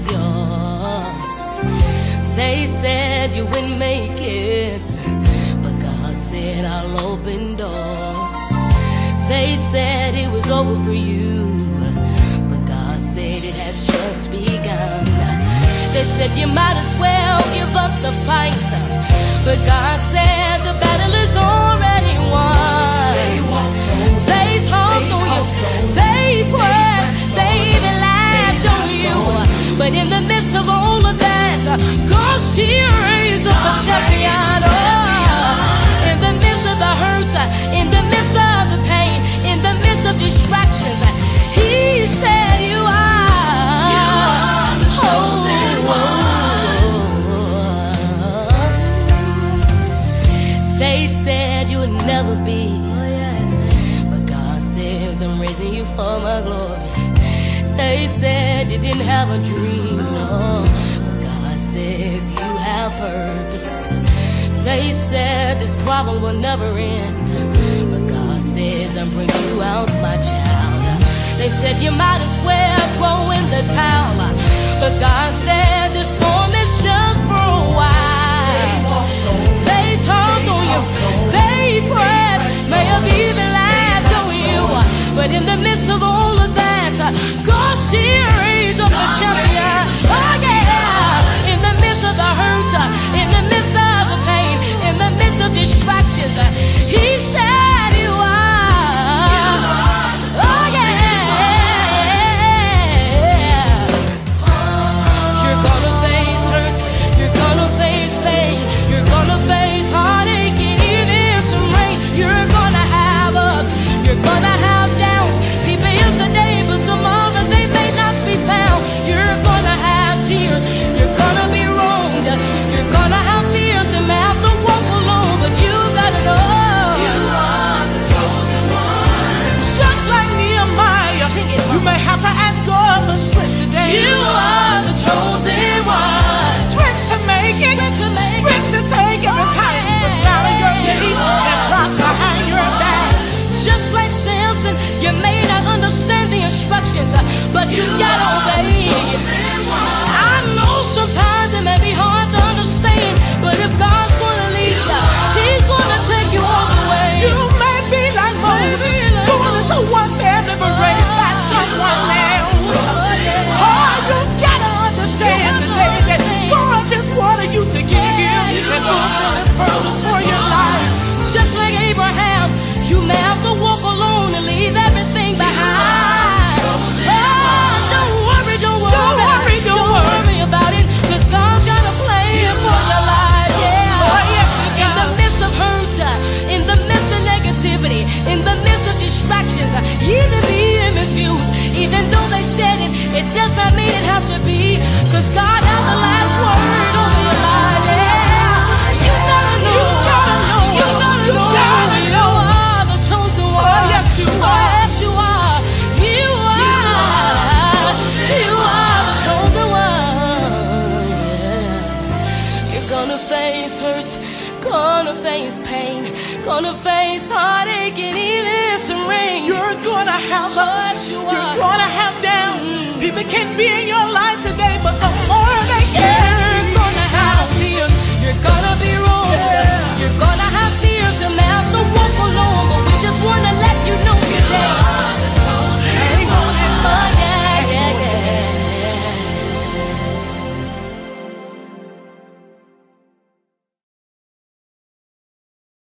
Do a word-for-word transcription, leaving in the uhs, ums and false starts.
was yours. They said you wouldn't make it, but God said I'll open doors. They said it was over for you, but God said it has just begun. They said you might as well give up the fight, but God said the battle is already won. They talked on you, they prayed, they even laughed on you, but in the midst of all of that, God still raised up a champion. Oh, in the midst of the hurt, in the midst of the pain, in the midst of distractions, He said you are, you are the chosen one. They said you would never be, but God says I'm raising you for my glory. They said you didn't have a dream, no, but God says you have purpose. They said this problem will never end, but God says I'm bringing you out, my child. They said you might as well throw in the towel, but God said this storm is just for a while. They talked on you, they prayed, may have even laughed on you, but in the midst of all of that, God still raised up a champion. Oh yeah, in the midst of the hurt, in the midst of the pain, in the midst of distractions, He said you are. Oh yeah, you're gonna face hurt, you're gonna face pain, you're gonna face heartache and even some rain. You're gonna have ups, you're gonna have downs. People here today, but tomorrow they may not be found. You're gonna have tears, you're gonna be wronged, you're gonna have fears and may have to walk alone, but you gotta know you are the chosen one. Just like Nehemiah, you may have to ask God for strength today. You are the chosen one. Strength to make it, strength to, make strength to take it. The time was out of your face and rocks behind your back. Just like Samson, you may not understand the instructions, but you, you gotta obey. I know sometimes it may be hard to understand, but if God's gonna lead you, He's gonna take you all the way. You may be like Moses, going into one family but raised by someone else. Oh, you gotta understand today that God just wanted you to give Him and fulfill His purpose for your life. Just like Abraham, you may have to walk alone and leave everything behind. Oh, don't worry, don't worry, don't worry, don't, don't worry about it, cause God's got a plan for your life. Yeah. Oh, yes, in the midst of hurt, in the midst of negativity, in the midst of distractions, even being misused, even though they said it, it does not mean it have to be, cause God has the last word over your life. Yeah. You gotta know, you gotta know, you gotta know, you gotta know. You are, yes you are, you are, you are the chosen one. Yeah. You're gonna face hurt, gonna face pain, gonna face heartache and even some rain. You're gonna have ups, you are. You're gonna have downs. Mm. People can be in your